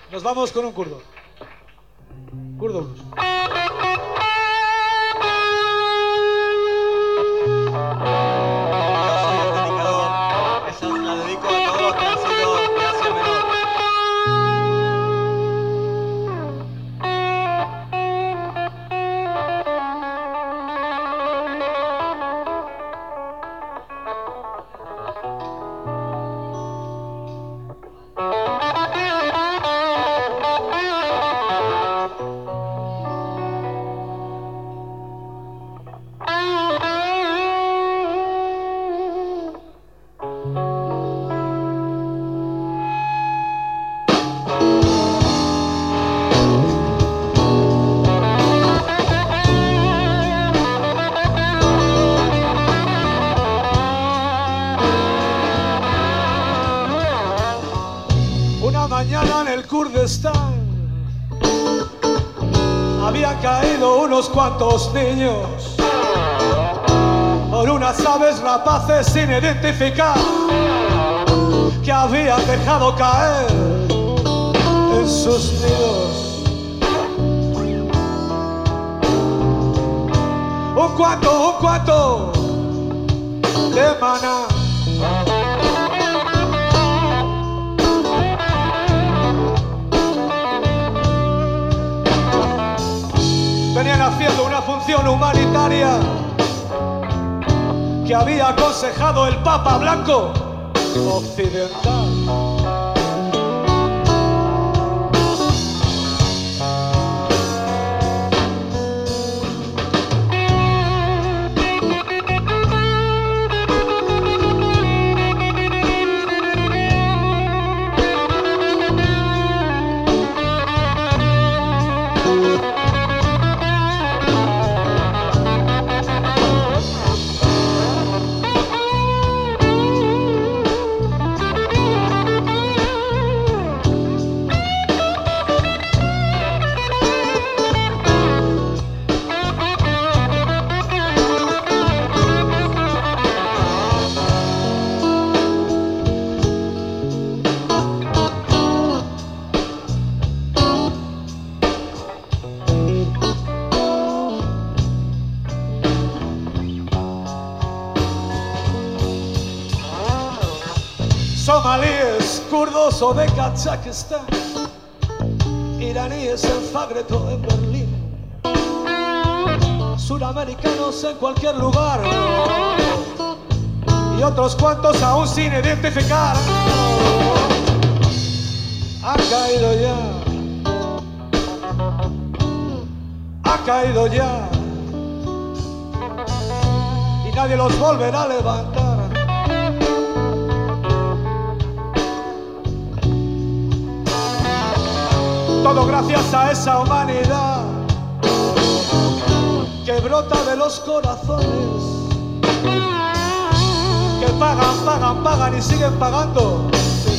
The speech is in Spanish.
Nos vamos con un kurdo. Kurdo blues. La dedico a todos los que han sido de Asia Menor. Mañana en el Kurdistán habían caído unos cuantos niños por unas aves rapaces sin identificar que habían dejado caer en sus nidos. Un cuanto de maná. Venían haciendo una función humanitaria que había aconsejado el Papa Blanco occidental. Somalíes, kurdos o de Kazajistán, iraníes en Zagreb o en Berlín, suramericanos en cualquier lugar y otros cuantos aún sin identificar. Han caído ya y nadie los volverá a levantar. Todo gracias a esa humanidad que brota de los corazones, que pagan y siguen pagando.